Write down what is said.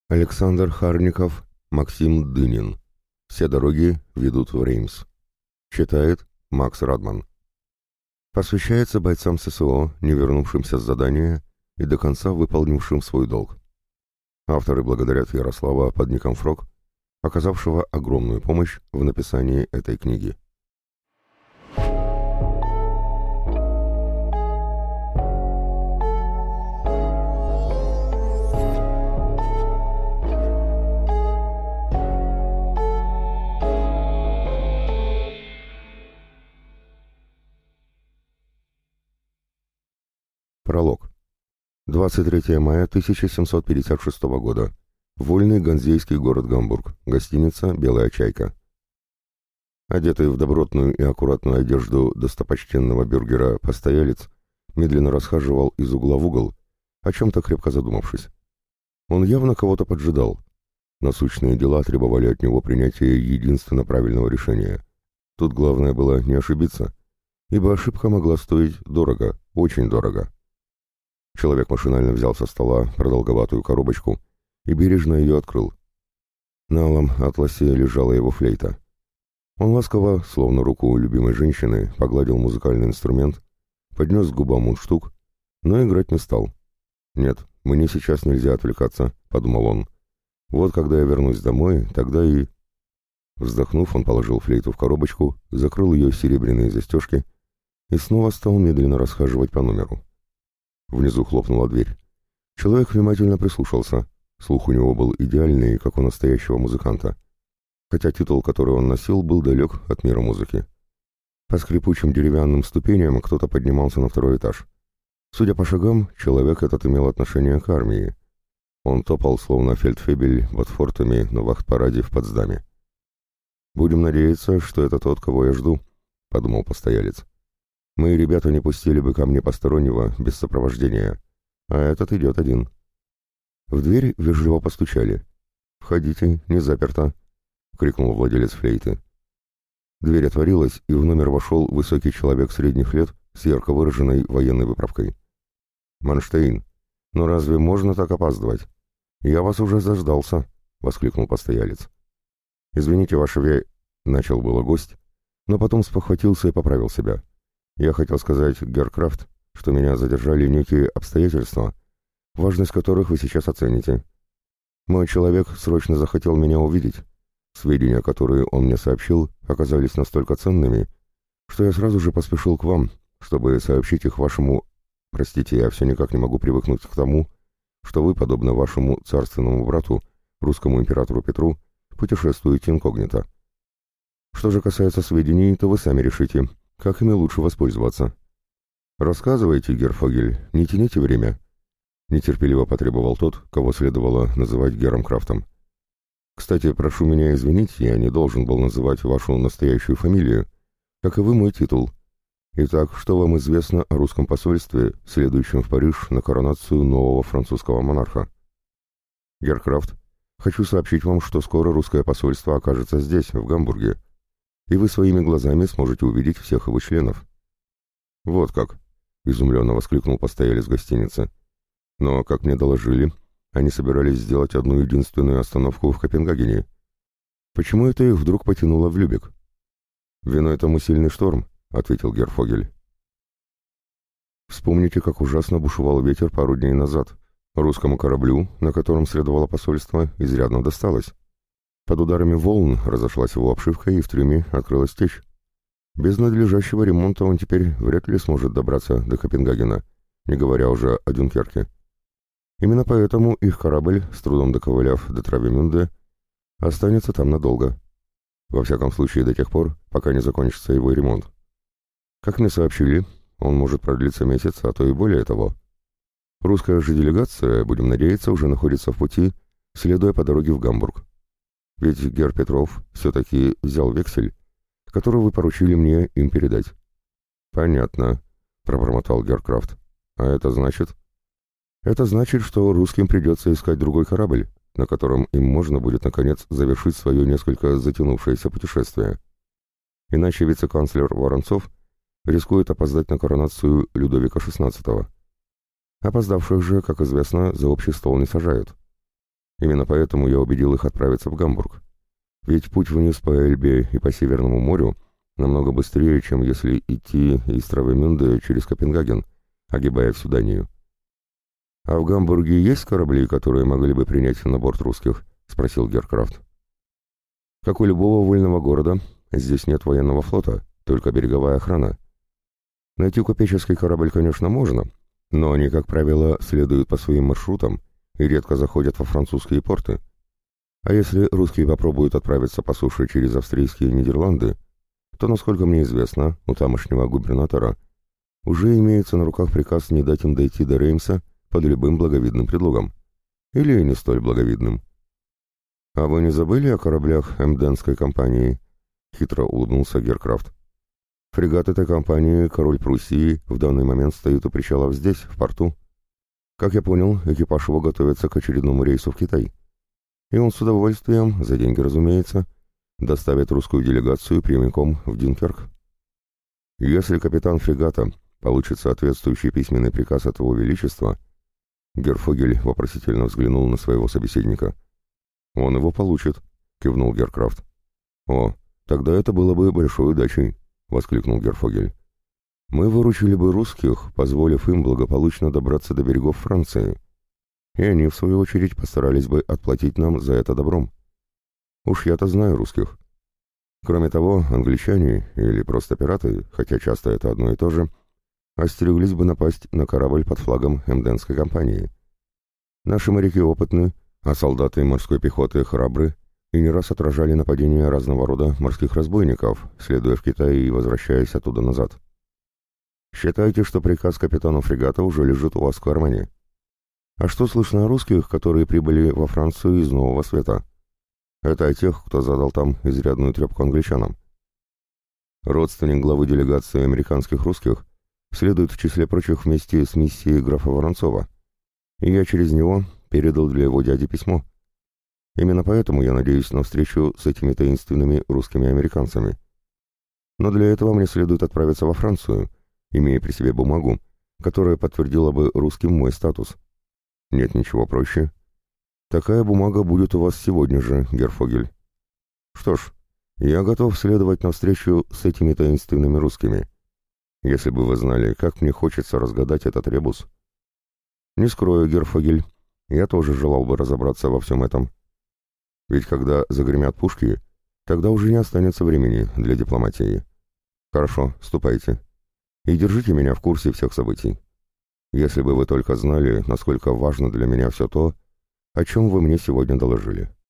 Александр Харников, Максим Дынин. Все дороги ведут в Реймс. Читает Макс Радман. Посвящается бойцам ССО, не вернувшимся с задания и до конца выполнившим свой долг. Авторы благодарят Ярослава под ником Фрог, оказавшего огромную помощь в написании этой книги. Пролог. 23 мая 1756 года. Вольный ганзейский город Гамбург. Гостиница «Белая чайка». Одетый в добротную и аккуратную одежду достопочтенного бюргера постоялец медленно расхаживал из угла в угол, о чем-то крепко задумавшись. Он явно кого-то поджидал. Насущные дела требовали от него принятия единственно правильного решения. Тут главное было не ошибиться, ибо ошибка могла стоить дорого, очень дорого. Человек машинально взял со стола продолговатую коробочку и бережно ее открыл. На алом атласе лежала его флейта. Он ласково, словно руку любимой женщины, погладил музыкальный инструмент, поднес к губам мундштук, но играть не стал. «Нет, мне сейчас нельзя отвлекаться», — подумал он. «Вот когда я вернусь домой, тогда и...» Вздохнув, он положил флейту в коробочку, закрыл ее серебряные застежки и снова стал медленно расхаживать по номеру. Внизу хлопнула дверь. Человек внимательно прислушался. Слух у него был идеальный, как у настоящего музыканта. Хотя титул, который он носил, был далек от мира музыки. По скрипучим деревянным ступеням кто-то поднимался на второй этаж. Судя по шагам, человек этот имел отношение к армии. Он топал, словно фельдфебель, ботфортами на вахт-параде в Потсдаме. «Будем надеяться, что это тот, кого я жду», — подумал постоялец. «Мои ребята не пустили бы ко мне постороннего без сопровождения, а этот идет один». В дверь вежливо постучали. «Входите, не заперто», — крикнул владелец флейты. Дверь отворилась, и в номер вошел высокий человек средних лет с ярко выраженной военной выправкой. «Манштейн, но разве можно так опаздывать? Я вас уже заждался», — воскликнул постоялец. «Извините, начал было гость, но потом спохватился и поправил себя. «Я хотел сказать, герр Крафт, что меня задержали некие обстоятельства, важность которых вы сейчас оцените. Мой человек срочно захотел меня увидеть. Сведения, которые он мне сообщил, оказались настолько ценными, что я сразу же поспешил к вам, чтобы сообщить их вашему... Простите, я все никак не могу привыкнуть к тому, что вы, подобно вашему царственному брату, русскому императору Петру, путешествуете инкогнито. Что же касается сведений, то вы сами решите, как ими лучше воспользоваться. Рассказывайте, герр Фогель, не тяните время», — нетерпеливо потребовал тот, кого следовало называть герром Крафтом. «Кстати, прошу меня извинить, я не должен был называть вашу настоящую фамилию, как и вы мой титул. Итак, что вам известно о русском посольстве, следующем в Париж на коронацию нового французского монарха?» «Герр Крафт, хочу сообщить вам, что скоро русское посольство окажется здесь, в Гамбурге, и вы своими глазами сможете увидеть всех его членов». «Вот как!» — изумленно воскликнул постоялец гостиницы. «Но, как мне доложили, они собирались сделать одну единственную остановку в Копенгагене. Почему это их вдруг потянуло в Любек?» «Виной тому сильный шторм», — ответил герр Фогель. «Вспомните, как ужасно бушевал ветер пару дней назад. Русскому кораблю, на котором следовало посольство, изрядно досталось. Под ударами волн разошлась его обшивка, и в трюме открылась течь. Без надлежащего ремонта он теперь вряд ли сможет добраться до Копенгагена, не говоря уже о Дюнкерке. Именно поэтому их корабль, с трудом доковыляв до Травемюнде, останется там надолго. Во всяком случае, до тех пор, пока не закончится его ремонт. Как мне сообщили, он может продлиться месяц, а то и более того. Русская же делегация, будем надеяться, уже находится в пути, следуя по дороге в Гамбург. Ведь герр Петров все-таки взял вексель, который вы поручили мне им передать». «Понятно», — пробормотал герр Крафт. «А это значит...» «Это значит, что русским придется искать другой корабль, на котором им можно будет, наконец, завершить свое несколько затянувшееся путешествие. Иначе вице-канцлер Воронцов рискует опоздать на коронацию Людовика XVI. Опоздавших же, как известно, за общий стол не сажают. Именно поэтому я убедил их отправиться в Гамбург. Ведь путь вниз по Эльбе и по Северному морю намного быстрее, чем если идти из Травемünde через Копенгаген, огибая всю Данию. «А в Гамбурге есть корабли, которые могли бы принять на борт русских?» — спросил Геркрафт. «Как у любого вольного города, здесь нет военного флота, только береговая охрана. Найти купеческий корабль, конечно, можно, но они, как правило, следуют по своим маршрутам и редко заходят во французские порты. А если русские попробуют отправиться по суше через австрийские Нидерланды, то, насколько мне известно, у тамошнего губернатора уже имеется на руках приказ не дать им дойти до Реймса под любым благовидным предлогом. Или не столь благовидным. «А вы не забыли о кораблях Эмденской компании?» — хитро улыбнулся Геркрафт. «Фрегат этой компании «Король Пруссии» в данный момент стоит у причалов здесь, в порту. Как я понял, экипаж его готовится к очередному рейсу в Китай. И он с удовольствием, за деньги, разумеется, доставит русскую делегацию прямиком в Дюнкерк. Если капитан фрегата получит соответствующий письменный приказ от его величества...» Герфогель вопросительно взглянул на своего собеседника. «Он его получит», — кивнул Геркрафт. «О, тогда это было бы большой удачей», — воскликнул Герфогель. «Мы выручили бы русских, позволив им благополучно добраться до берегов Франции, и они, в свою очередь, постарались бы отплатить нам за это добром. Уж я-то знаю русских. Кроме того, англичане, или просто пираты, хотя часто это одно и то же, остереглись бы напасть на корабль под флагом Эмденской компании. Наши моряки опытны, а солдаты морской пехоты храбры и не раз отражали нападения разного рода морских разбойников, следуя в Китай и возвращаясь оттуда назад. Считайте, что приказ капитану фрегата уже лежит у вас в кармане. А что слышно о русских, которые прибыли во Францию из Нового Света? Это о тех, кто задал там изрядную трепку англичанам. Родственник главы делегации американских русских следует в числе прочих вместе с миссией графа Воронцова, и я через него передал для его дяди письмо. Именно поэтому я надеюсь на встречу с этими таинственными русскими американцами. Но для этого мне следует отправиться во Францию, имея при себе бумагу, которая подтвердила бы русским мой статус. Нет ничего проще. Такая бумага будет у вас сегодня же, Герфогель. Что ж, я готов следовать навстречу с этими таинственными русскими. Если бы вы знали, как мне хочется разгадать этот ребус. Не скрою, Герфогель, я тоже желал бы разобраться во всем этом. Ведь когда загремят пушки, тогда уже не останется времени для дипломатии. Хорошо, ступайте. И держите меня в курсе всех событий. Если бы вы только знали, насколько важно для меня все то, о чем вы мне сегодня доложили.